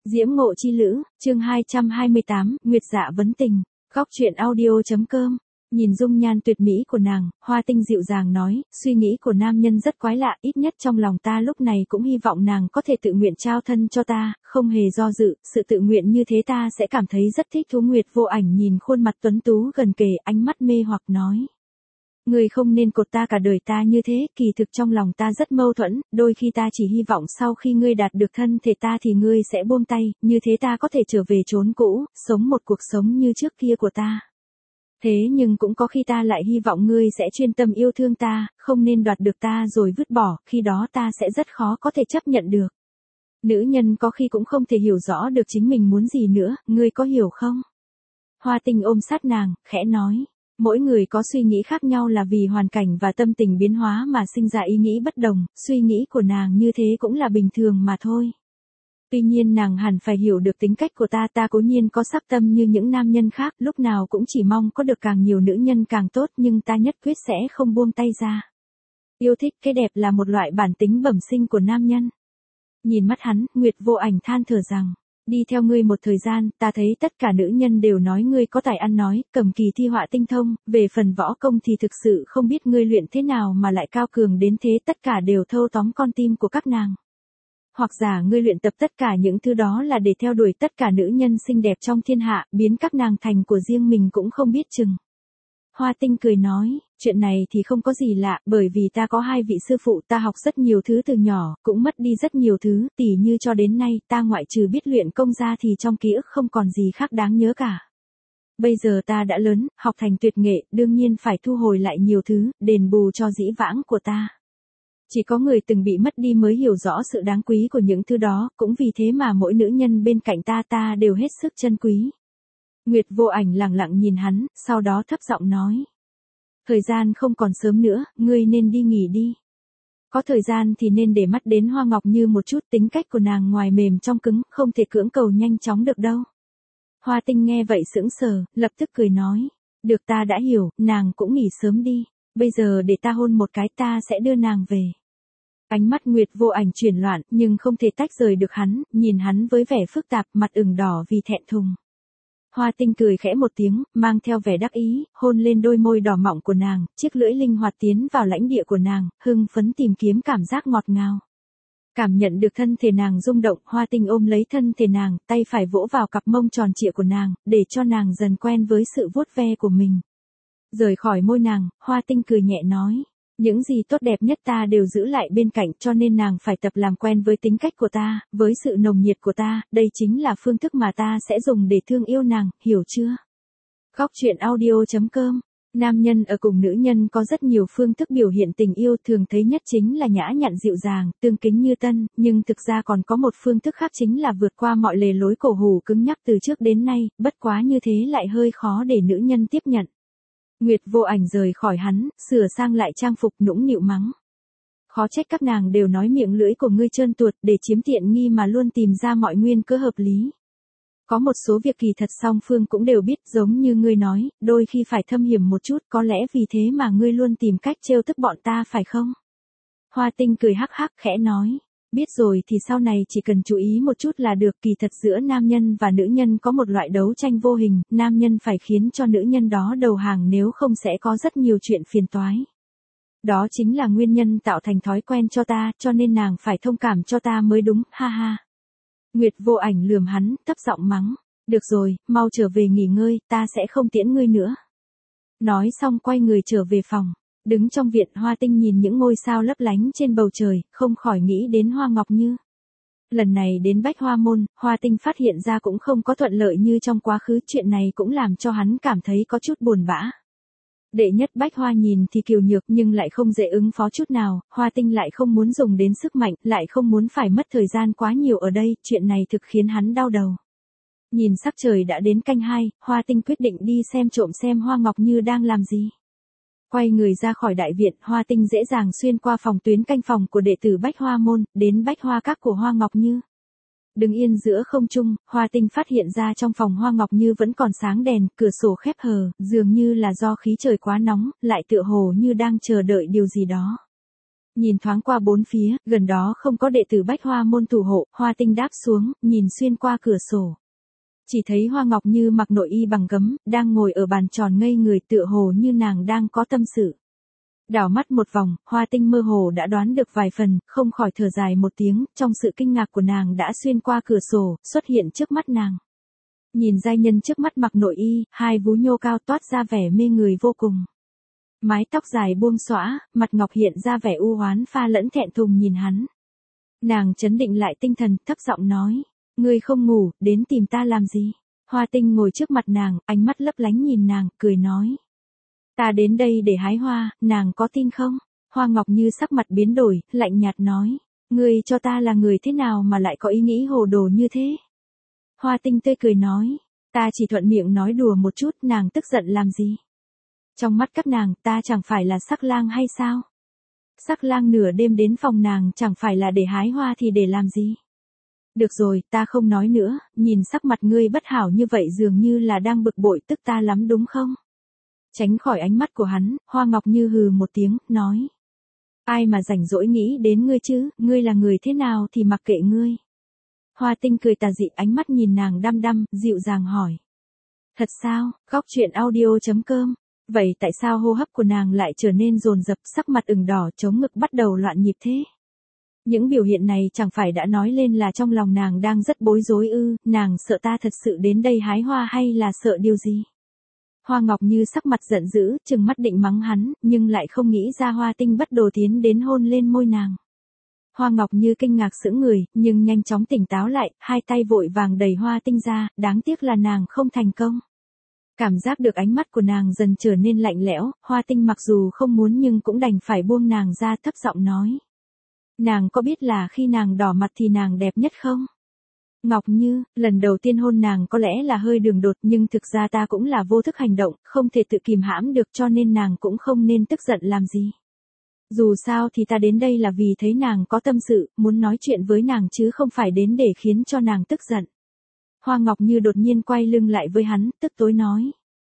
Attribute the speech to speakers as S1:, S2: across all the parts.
S1: Diễm Ngộ Chi Lữ, chương 228, Nguyệt Dạ Vấn Tình, Góc Truyện Audio.com. Nhìn dung nhan tuyệt mỹ của nàng, Hoa Tinh dịu dàng nói, suy nghĩ của nam nhân rất quái lạ, ít nhất trong lòng ta lúc này cũng hy vọng nàng có thể tự nguyện trao thân cho ta, không hề do dự, sự tự nguyện như thế ta sẽ cảm thấy rất thích thú. Nguyệt Vô Ảnh nhìn khuôn mặt tuấn tú gần kề, ánh mắt mê hoặc nói. Ngươi không nên cột ta cả đời ta như thế, kỳ thực trong lòng ta rất mâu thuẫn, đôi khi ta chỉ hy vọng sau khi ngươi đạt được thân thể ta thì ngươi sẽ buông tay, như thế ta có thể trở về chốn cũ, sống một cuộc sống như trước kia của ta. Thế nhưng cũng có khi ta lại hy vọng ngươi sẽ chuyên tâm yêu thương ta, không nên đoạt được ta rồi vứt bỏ, khi đó ta sẽ rất khó có thể chấp nhận được. Nữ nhân có khi cũng không thể hiểu rõ được chính mình muốn gì nữa, ngươi có hiểu không? Hoa Tinh ôm sát nàng, khẽ nói. Mỗi người có suy nghĩ khác nhau là vì hoàn cảnh và tâm tình biến hóa mà sinh ra ý nghĩ bất đồng, suy nghĩ của nàng như thế cũng là bình thường mà thôi. Tuy nhiên nàng hẳn phải hiểu được tính cách của ta cố nhiên có sắc tâm như những nam nhân khác, lúc nào cũng chỉ mong có được càng nhiều nữ nhân càng tốt, nhưng ta nhất quyết sẽ không buông tay ra. Yêu thích cái đẹp là một loại bản tính bẩm sinh của nam nhân. Nhìn mắt hắn, Nguyệt Vô Ảnh than thở rằng. Đi theo ngươi một thời gian, ta thấy tất cả nữ nhân đều nói ngươi có tài ăn nói, cầm kỳ thi họa tinh thông, về phần võ công thì thực sự không biết ngươi luyện thế nào mà lại cao cường đến thế, tất cả đều thâu tóm con tim của các nàng. Hoặc giả ngươi luyện tập tất cả những thứ đó là để theo đuổi tất cả nữ nhân xinh đẹp trong thiên hạ, biến các nàng thành của riêng mình cũng không biết chừng. Hoa Tinh cười nói, chuyện này thì không có gì lạ, bởi vì ta có hai vị sư phụ, ta học rất nhiều thứ từ nhỏ, cũng mất đi rất nhiều thứ, tỉ như cho đến nay, ta ngoại trừ biết luyện công ra thì trong ký ức không còn gì khác đáng nhớ cả. Bây giờ ta đã lớn, học thành tuyệt nghệ, đương nhiên phải thu hồi lại nhiều thứ, đền bù cho dĩ vãng của ta. Chỉ có người từng bị mất đi mới hiểu rõ sự đáng quý của những thứ đó, cũng vì thế mà mỗi nữ nhân bên cạnh ta đều hết sức trân quý. Nguyệt Vô Ảnh lặng lặng nhìn hắn, sau đó thấp giọng nói. Thời gian không còn sớm nữa, ngươi nên đi nghỉ đi. Có thời gian thì nên để mắt đến Hoa Ngọc Như một chút, tính cách của nàng ngoài mềm trong cứng, không thể cưỡng cầu nhanh chóng được đâu. Hoa Tinh nghe vậy sững sờ, lập tức cười nói. Được, ta đã hiểu, nàng cũng nghỉ sớm đi, bây giờ để ta hôn một cái, ta sẽ đưa nàng về. Ánh mắt Nguyệt Vô Ảnh chuyển loạn, nhưng không thể tách rời được hắn, nhìn hắn với vẻ phức tạp, mặt ửng đỏ vì thẹn thùng. Hoa Tinh cười khẽ một tiếng, mang theo vẻ đắc ý, hôn lên đôi môi đỏ mọng của nàng, chiếc lưỡi linh hoạt tiến vào lãnh địa của nàng, hưng phấn tìm kiếm cảm giác ngọt ngào. Cảm nhận được thân thể nàng rung động, Hoa Tinh ôm lấy thân thể nàng, tay phải vỗ vào cặp mông tròn trịa của nàng, để cho nàng dần quen với sự vuốt ve của mình. Rời khỏi môi nàng, Hoa Tinh cười nhẹ nói. Những gì tốt đẹp nhất ta đều giữ lại bên cạnh, cho nên nàng phải tập làm quen với tính cách của ta, với sự nồng nhiệt của ta, đây chính là phương thức mà ta sẽ dùng để thương yêu nàng, hiểu chưa? Góc Truyện Audio.com. Nam nhân ở cùng nữ nhân có rất nhiều phương thức biểu hiện tình yêu, thường thấy nhất chính là nhã nhặn dịu dàng, tương kính như tân, nhưng thực ra còn có một phương thức khác chính là vượt qua mọi lề lối cổ hủ cứng nhắc từ trước đến nay, bất quá như thế lại hơi khó để nữ nhân tiếp nhận. Nguyệt Vô Ảnh rời khỏi hắn, sửa sang lại trang phục, nũng nịu mắng. Khó trách các nàng đều nói miệng lưỡi của ngươi trơn tuột, để chiếm tiện nghi mà luôn tìm ra mọi nguyên cớ hợp lý. Có một số việc kỳ thật song phương cũng đều biết, giống như ngươi nói, đôi khi phải thâm hiểm một chút, có lẽ vì thế mà ngươi luôn tìm cách trêu tức bọn ta phải không? Hoa Tinh cười hắc hắc khẽ nói. Biết rồi thì sau này chỉ cần chú ý một chút là được, kỳ thật giữa nam nhân và nữ nhân có một loại đấu tranh vô hình, nam nhân phải khiến cho nữ nhân đó đầu hàng, nếu không sẽ có rất nhiều chuyện phiền toái. Đó chính là nguyên nhân tạo thành thói quen cho ta, cho nên nàng phải thông cảm cho ta mới đúng, ha ha. Nguyệt Vô Ảnh lườm hắn, thấp giọng mắng. Được rồi, mau trở về nghỉ ngơi, ta sẽ không tiễn ngươi nữa. Nói xong quay người trở về phòng. Đứng trong viện, Hoa Tinh nhìn những ngôi sao lấp lánh trên bầu trời, không khỏi nghĩ đến Hoa Ngọc Như. Lần này đến Bách Hoa Môn, Hoa Tinh phát hiện ra cũng không có thuận lợi như trong quá khứ, chuyện này cũng làm cho hắn cảm thấy có chút buồn bã. Đệ nhất Bách Hoa nhìn thì kiều nhược nhưng lại không dễ ứng phó chút nào, Hoa Tinh lại không muốn dùng đến sức mạnh, lại không muốn phải mất thời gian quá nhiều ở đây, chuyện này thực khiến hắn đau đầu. Nhìn sắc trời đã đến canh 2, Hoa Tinh quyết định đi xem trộm xem Hoa Ngọc Như đang làm gì. Quay người ra khỏi đại viện, Hoa Tinh dễ dàng xuyên qua phòng tuyến canh phòng của đệ tử Bách Hoa Môn, đến Bách Hoa Các của Hoa Ngọc Như. Đứng yên giữa không trung, Hoa Tinh phát hiện ra trong phòng Hoa Ngọc Như vẫn còn sáng đèn, cửa sổ khép hờ, dường như là do khí trời quá nóng, lại tựa hồ như đang chờ đợi điều gì đó. Nhìn thoáng qua bốn phía, gần đó không có đệ tử Bách Hoa môn thủ hộ, Hoa Tinh đáp xuống, nhìn xuyên qua cửa sổ. Chỉ thấy Hoa Ngọc Như mặc nội y bằng gấm, đang ngồi ở bàn tròn ngây người tựa hồ như nàng đang có tâm sự. Đảo mắt một vòng, Hoa Tinh mơ hồ đã đoán được vài phần, không khỏi thở dài một tiếng, trong sự kinh ngạc của nàng đã xuyên qua cửa sổ, xuất hiện trước mắt nàng. Nhìn giai nhân trước mắt mặc nội y, hai vú nhô cao toát ra vẻ mê người vô cùng. Mái tóc dài buông xõa, mặt ngọc hiện ra vẻ u oán pha lẫn thẹn thùng nhìn hắn. Nàng trấn định lại tinh thần, thấp giọng nói, ngươi không ngủ, đến tìm ta làm gì? Hoa Tinh ngồi trước mặt nàng, ánh mắt lấp lánh nhìn nàng, cười nói. Ta đến đây để hái hoa, nàng có tin không? Hoa Ngọc Như sắc mặt biến đổi, lạnh nhạt nói, ngươi cho ta là người thế nào mà lại có ý nghĩ hồ đồ như thế? Hoa Tinh tươi cười nói, ta chỉ thuận miệng nói đùa một chút, nàng tức giận làm gì? Trong mắt các nàng, ta chẳng phải là sắc lang hay sao? Sắc lang nửa đêm đến phòng nàng chẳng phải là để hái hoa thì để làm gì? Được rồi, ta không nói nữa, nhìn sắc mặt ngươi bất hảo như vậy dường như là đang bực bội tức ta lắm đúng không? Tránh khỏi ánh mắt của hắn, Hoa Ngọc Như hừ một tiếng, nói. Ai mà rảnh rỗi nghĩ đến ngươi chứ, ngươi là người thế nào thì mặc kệ ngươi. Hoa Tinh cười tà dị, ánh mắt nhìn nàng đăm đăm, dịu dàng hỏi. Thật sao, góc chuyện audio.com. Vậy tại sao hô hấp của nàng lại trở nên dồn dập, sắc mặt ửng đỏ, chống ngực bắt đầu loạn nhịp thế? Những biểu hiện này chẳng phải đã nói lên là trong lòng nàng đang rất bối rối ư, nàng sợ ta thật sự đến đây hái hoa hay là sợ điều gì? Hoa Ngọc Như sắc mặt giận dữ, trừng mắt định mắng hắn, nhưng lại không nghĩ ra Hoa Tinh bất đồ tiến đến hôn lên môi nàng. Hoa Ngọc Như kinh ngạc sững người, nhưng nhanh chóng tỉnh táo lại, hai tay vội vàng đẩy Hoa Tinh ra, đáng tiếc là nàng không thành công. Cảm giác được ánh mắt của nàng dần trở nên lạnh lẽo, Hoa Tinh mặc dù không muốn nhưng cũng đành phải buông nàng ra, thấp giọng nói. Nàng có biết là khi nàng đỏ mặt thì nàng đẹp nhất không? Ngọc Như, lần đầu tiên hôn nàng có lẽ là hơi đường đột nhưng thực ra ta cũng là vô thức hành động, không thể tự kìm hãm được cho nên nàng cũng không nên tức giận làm gì. Dù sao thì ta đến đây là vì thấy nàng có tâm sự, muốn nói chuyện với nàng chứ không phải đến để khiến cho nàng tức giận. Hoa Ngọc Như đột nhiên quay lưng lại với hắn, tức tối nói.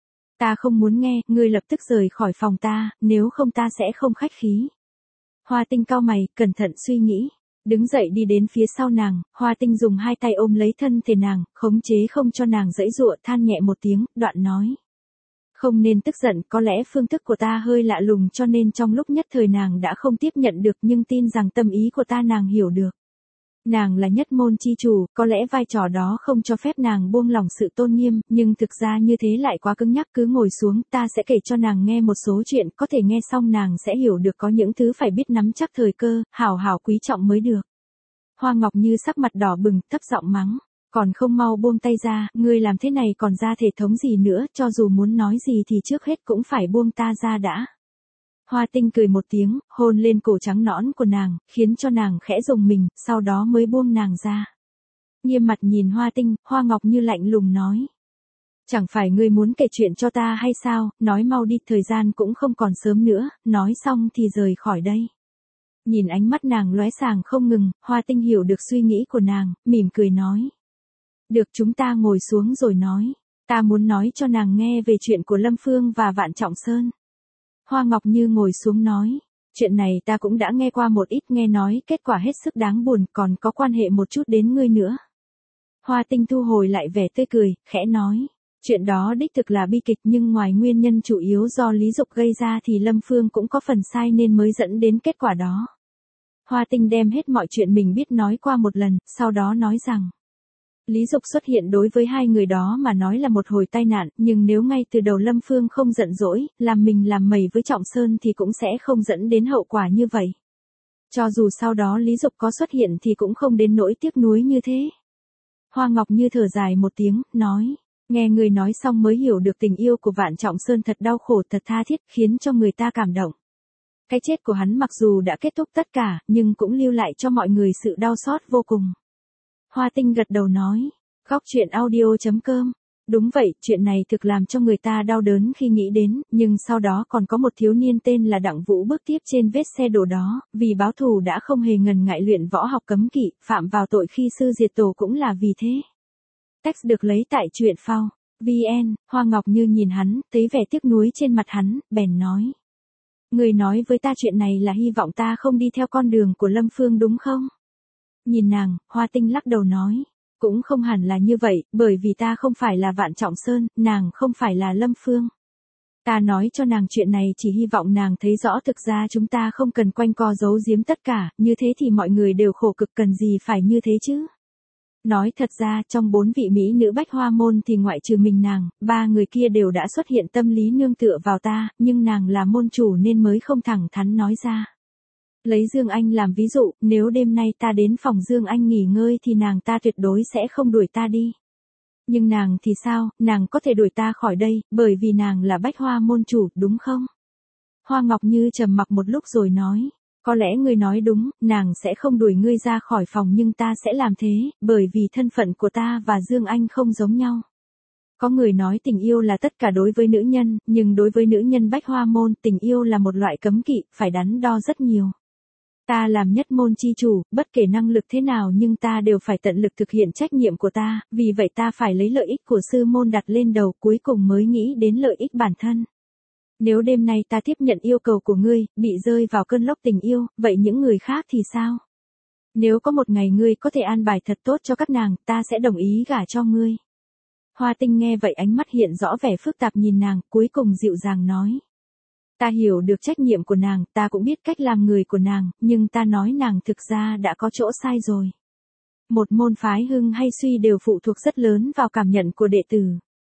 S1: Ta không muốn nghe, ngươi lập tức rời khỏi phòng ta, nếu không ta sẽ không khách khí. Hoa Tinh cau mày, cẩn thận suy nghĩ. Đứng dậy đi đến phía sau nàng, Hoa Tinh dùng hai tay ôm lấy thân thể nàng, khống chế không cho nàng giãy giụa, than nhẹ một tiếng, đoạn nói. Không nên tức giận, có lẽ phương thức của ta hơi lạ lùng cho nên trong lúc nhất thời nàng đã không tiếp nhận được nhưng tin rằng tâm ý của ta nàng hiểu được. Nàng là nhất môn chi chủ, có lẽ vai trò đó không cho phép nàng buông lỏng sự tôn nghiêm, nhưng thực ra như thế lại quá cứng nhắc, cứ ngồi xuống, ta sẽ kể cho nàng nghe một số chuyện, có thể nghe xong nàng sẽ hiểu được có những thứ phải biết nắm chắc thời cơ, hảo hảo quý trọng mới được. Hoa Ngọc Như sắc mặt đỏ bừng, thấp giọng mắng, còn không mau buông tay ra, ngươi làm thế này còn ra thể thống gì nữa, cho dù muốn nói gì thì trước hết cũng phải buông ta ra đã. Hoa Tinh cười một tiếng, hôn lên cổ trắng nõn của nàng, khiến cho nàng khẽ rùng mình, sau đó mới buông nàng ra. Nghiêm mặt nhìn Hoa Tinh, Hoa Ngọc Như lạnh lùng nói. Chẳng phải ngươi muốn kể chuyện cho ta hay sao, nói mau đi, thời gian cũng không còn sớm nữa, nói xong thì rời khỏi đây. Nhìn ánh mắt nàng lóe sáng không ngừng, Hoa Tinh hiểu được suy nghĩ của nàng, mỉm cười nói. Được, chúng ta ngồi xuống rồi nói. Ta muốn nói cho nàng nghe về chuyện của Lâm Phương và Vạn Trọng Sơn. Hoa Ngọc Như ngồi xuống nói. Chuyện này ta cũng đã nghe qua một ít, nghe nói kết quả hết sức đáng buồn, còn có quan hệ một chút đến ngươi nữa. Hoa Tinh thu hồi lại vẻ tươi cười, khẽ nói. Chuyện đó đích thực là bi kịch nhưng ngoài nguyên nhân chủ yếu do Lý Dục gây ra thì Lâm Phương cũng có phần sai nên mới dẫn đến kết quả đó. Hoa Tinh đem hết mọi chuyện mình biết nói qua một lần, sau đó nói rằng. Lý Dục xuất hiện đối với hai người đó mà nói là một hồi tai nạn, nhưng nếu ngay từ đầu Lâm Phương không giận dỗi, làm mình làm mẩy với Trọng Sơn thì cũng sẽ không dẫn đến hậu quả như vậy. Cho dù sau đó Lý Dục có xuất hiện thì cũng không đến nỗi tiếc nuối như thế. Hoa Ngọc Như thở dài một tiếng, nói, nghe người nói xong mới hiểu được tình yêu của Vạn Trọng Sơn thật đau khổ, thật tha thiết, khiến cho người ta cảm động. Cái chết của hắn mặc dù đã kết thúc tất cả, nhưng cũng lưu lại cho mọi người sự đau xót vô cùng. Hoa Tinh gật đầu nói, góc chuyện audio.com. Đúng vậy, chuyện này thực làm cho người ta đau đớn khi nghĩ đến, nhưng sau đó còn có một thiếu niên tên là Đặng Vũ bước tiếp trên vết xe đổ đó, vì báo thù đã không hề ngần ngại luyện võ học cấm kỵ, phạm vào tội khi sư diệt tổ cũng là vì thế. Text được lấy tại truyện phao. VN, Hoa Ngọc Như nhìn hắn, thấy vẻ tiếc nuối trên mặt hắn, bèn nói. Ngươi nói với ta chuyện này là hy vọng ta không đi theo con đường của Lâm Phương đúng không? Nhìn nàng, Hoa Tinh lắc đầu nói. Cũng không hẳn là như vậy, bởi vì ta không phải là Vạn Trọng Sơn, nàng không phải là Lâm Phương. Ta nói cho nàng chuyện này chỉ hy vọng nàng thấy rõ thực ra chúng ta không cần quanh co giấu giếm tất cả, như thế thì mọi người đều khổ cực cần gì phải như thế chứ. Nói thật ra, trong 4 vị mỹ nữ Bách Hoa môn thì ngoại trừ mình nàng, 3 người kia đều đã xuất hiện tâm lý nương tựa vào ta, nhưng nàng là môn chủ nên mới không thẳng thắn nói ra. Lấy Dương Anh làm ví dụ, nếu đêm nay ta đến phòng Dương Anh nghỉ ngơi thì nàng ta tuyệt đối sẽ không đuổi ta đi. Nhưng nàng thì sao, nàng có thể đuổi ta khỏi đây, bởi vì nàng là Bách Hoa môn chủ, đúng không? Hoa Ngọc Như trầm mặc một lúc rồi nói. Có lẽ ngươi nói đúng, nàng sẽ không đuổi ngươi ra khỏi phòng nhưng ta sẽ làm thế, bởi vì thân phận của ta và Dương Anh không giống nhau. Có người nói tình yêu là tất cả đối với nữ nhân, nhưng đối với nữ nhân Bách Hoa môn, tình yêu là một loại cấm kỵ, phải đắn đo rất nhiều. Ta làm nhất môn chi chủ, bất kể năng lực thế nào nhưng ta đều phải tận lực thực hiện trách nhiệm của ta, vì vậy ta phải lấy lợi ích của sư môn đặt lên đầu cuối cùng mới nghĩ đến lợi ích bản thân. Nếu đêm nay ta tiếp nhận yêu cầu của ngươi, bị rơi vào cơn lốc tình yêu, vậy những người khác thì sao? Nếu có một ngày ngươi có thể an bài thật tốt cho các nàng, ta sẽ đồng ý gả cho ngươi. Hoa Tinh nghe vậy ánh mắt hiện rõ vẻ phức tạp nhìn nàng, cuối cùng dịu dàng nói. Ta hiểu được trách nhiệm của nàng, ta cũng biết cách làm người của nàng, nhưng ta nói nàng thực ra đã có chỗ sai rồi. Một môn phái hưng hay suy đều phụ thuộc rất lớn vào cảm nhận của đệ tử.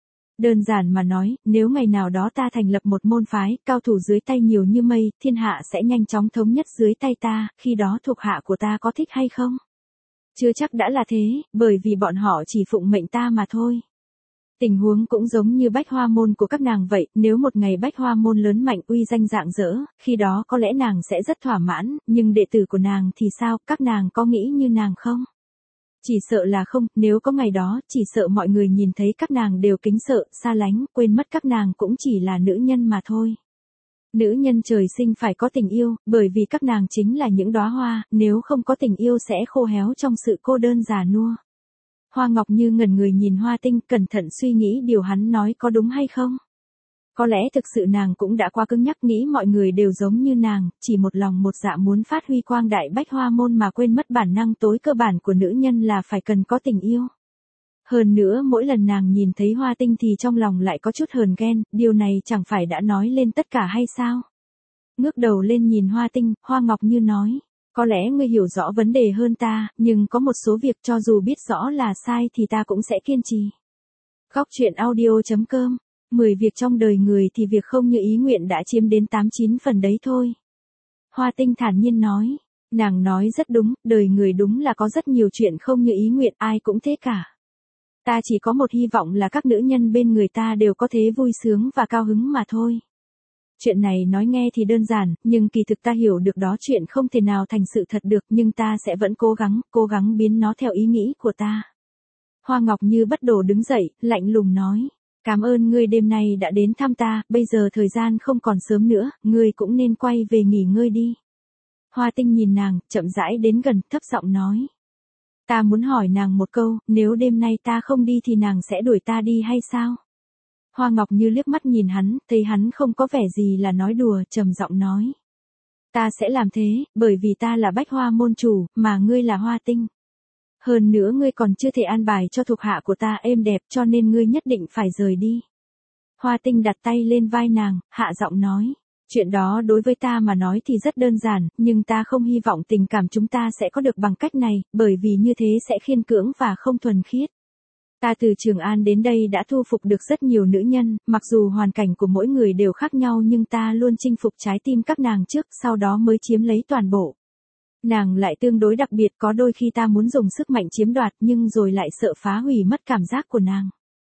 S1: Đơn giản mà nói, nếu ngày nào đó ta thành lập một môn phái, cao thủ dưới tay nhiều như mây, thiên hạ sẽ nhanh chóng thống nhất dưới tay ta, khi đó thuộc hạ của ta có thích hay không? Chưa chắc đã là thế, bởi vì bọn họ chỉ phụng mệnh ta mà thôi. Tình huống cũng giống như Bách Hoa môn của các nàng vậy, nếu một ngày Bách Hoa môn lớn mạnh uy danh rạng rỡ, khi đó có lẽ nàng sẽ rất thỏa mãn, nhưng đệ tử của nàng thì sao, các nàng có nghĩ như nàng không? Chỉ sợ là không, nếu có ngày đó, chỉ sợ mọi người nhìn thấy các nàng đều kính sợ, xa lánh, quên mất các nàng cũng chỉ là nữ nhân mà thôi. Nữ nhân trời sinh phải có tình yêu, bởi vì các nàng chính là những đóa hoa, nếu không có tình yêu sẽ khô héo trong sự cô đơn già nua. Hoa Ngọc Như ngẩn người nhìn Hoa Tinh, cẩn thận suy nghĩ điều hắn nói có đúng hay không. Có lẽ thực sự nàng cũng đã quá cứng nhắc nghĩ mọi người đều giống như nàng, chỉ một lòng một dạ muốn phát huy quang đại Bách Hoa môn mà quên mất bản năng tối cơ bản của nữ nhân là phải cần có tình yêu. Hơn nữa mỗi lần nàng nhìn thấy Hoa Tinh thì trong lòng lại có chút hờn ghen, điều này chẳng phải đã nói lên tất cả hay sao? Ngước đầu lên nhìn Hoa Tinh, Hoa Ngọc Như nói. Có lẽ ngươi hiểu rõ vấn đề hơn ta, nhưng có một số việc cho dù biết rõ là sai thì ta cũng sẽ kiên trì. Góc truyện audio.com 10 việc trong đời người thì việc không như ý nguyện đã chiếm đến 89 phần đấy thôi. Hoa Tinh thản nhiên nói. Nàng nói rất đúng, đời người đúng là có rất nhiều chuyện không như ý nguyện, ai cũng thế cả. Ta chỉ có một hy vọng là các nữ nhân bên người ta đều có thế vui sướng và cao hứng mà thôi. Chuyện này nói nghe thì đơn giản, nhưng kỳ thực ta hiểu được đó chuyện không thể nào thành sự thật được, nhưng ta sẽ vẫn cố gắng biến nó theo ý nghĩ của ta. Hoa Ngọc Như bất đồ đứng dậy, lạnh lùng nói. Cảm ơn ngươi đêm nay đã đến thăm ta, bây giờ thời gian không còn sớm nữa, ngươi cũng nên quay về nghỉ ngơi đi. Hoa Tinh nhìn nàng, chậm rãi đến gần, thấp giọng nói. Ta muốn hỏi nàng một câu, nếu đêm nay ta không đi thì nàng sẽ đuổi ta đi hay sao? Hoa Ngọc Như liếc mắt nhìn hắn, thấy hắn không có vẻ gì là nói đùa, trầm giọng nói. Ta sẽ làm thế, bởi vì ta là Bách Hoa môn chủ, mà ngươi là Hoa Tinh. Hơn nữa ngươi còn chưa thể an bài cho thuộc hạ của ta êm đẹp cho nên ngươi nhất định phải rời đi. Hoa Tinh đặt tay lên vai nàng, hạ giọng nói. Chuyện đó đối với ta mà nói thì rất đơn giản, nhưng ta không hy vọng tình cảm chúng ta sẽ có được bằng cách này, bởi vì như thế sẽ khiên cưỡng và không thuần khiết. Ta từ Trường An đến đây đã thu phục được rất nhiều nữ nhân, mặc dù hoàn cảnh của mỗi người đều khác nhau nhưng ta luôn chinh phục trái tim các nàng trước, sau đó mới chiếm lấy toàn bộ. Nàng lại tương đối đặc biệt, có đôi khi ta muốn dùng sức mạnh chiếm đoạt nhưng rồi lại sợ phá hủy mất cảm giác của nàng.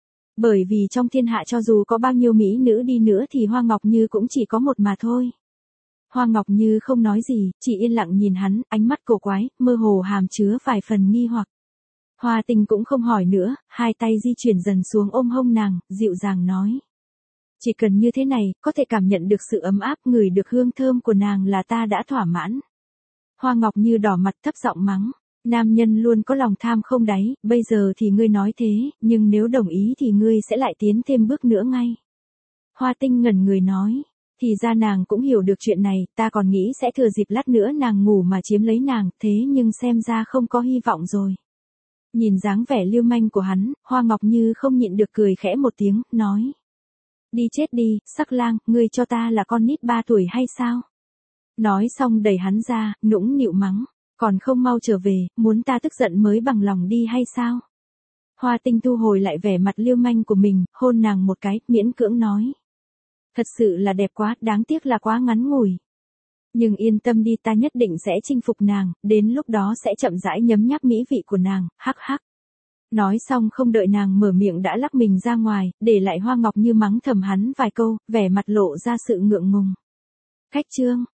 S1: Bởi vì trong thiên hạ cho dù có bao nhiêu mỹ nữ đi nữa thì Hoa Ngọc Như cũng chỉ có một mà thôi. Hoa Ngọc Như không nói gì, chỉ yên lặng nhìn hắn, ánh mắt cổ quái, mơ hồ hàm chứa vài phần nghi hoặc. Hoa Tinh cũng không hỏi nữa, hai tay di chuyển dần xuống ôm hông nàng, dịu dàng nói. Chỉ cần như thế này, có thể cảm nhận được sự ấm áp, ngửi được hương thơm của nàng là ta đã thỏa mãn. Hoa Ngọc Như đỏ mặt thấp giọng mắng. Nam nhân luôn có lòng tham không đáy, bây giờ thì ngươi nói thế, nhưng nếu đồng ý thì ngươi sẽ lại tiến thêm bước nữa ngay. Hoa Tinh ngẩn người nói. Thì ra nàng cũng hiểu được chuyện này, ta còn nghĩ sẽ thừa dịp lát nữa nàng ngủ mà chiếm lấy nàng, thế nhưng xem ra không có hy vọng rồi. Nhìn dáng vẻ lưu manh của hắn, Hoa Ngọc Như không nhịn được cười khẽ một tiếng, nói. Đi chết đi, Sắc Lang, ngươi cho ta là con nít 3 tuổi hay sao? Nói xong đẩy hắn ra, nũng nịu mắng, còn không mau trở về, muốn ta tức giận mới bằng lòng đi hay sao? Hoa Tinh thu hồi lại vẻ mặt lưu manh của mình, hôn nàng một cái, miễn cưỡng nói. Thật sự là đẹp quá, đáng tiếc là quá ngắn ngủi. Nhưng yên tâm đi, ta nhất định sẽ chinh phục nàng, đến lúc đó sẽ chậm rãi nhấm nháp mỹ vị của nàng, hắc hắc. Nói xong không đợi nàng mở miệng đã lắc mình ra ngoài, để lại Hoa Ngọc Như mắng thầm hắn vài câu, vẻ mặt lộ ra sự ngượng ngùng. Khách trương.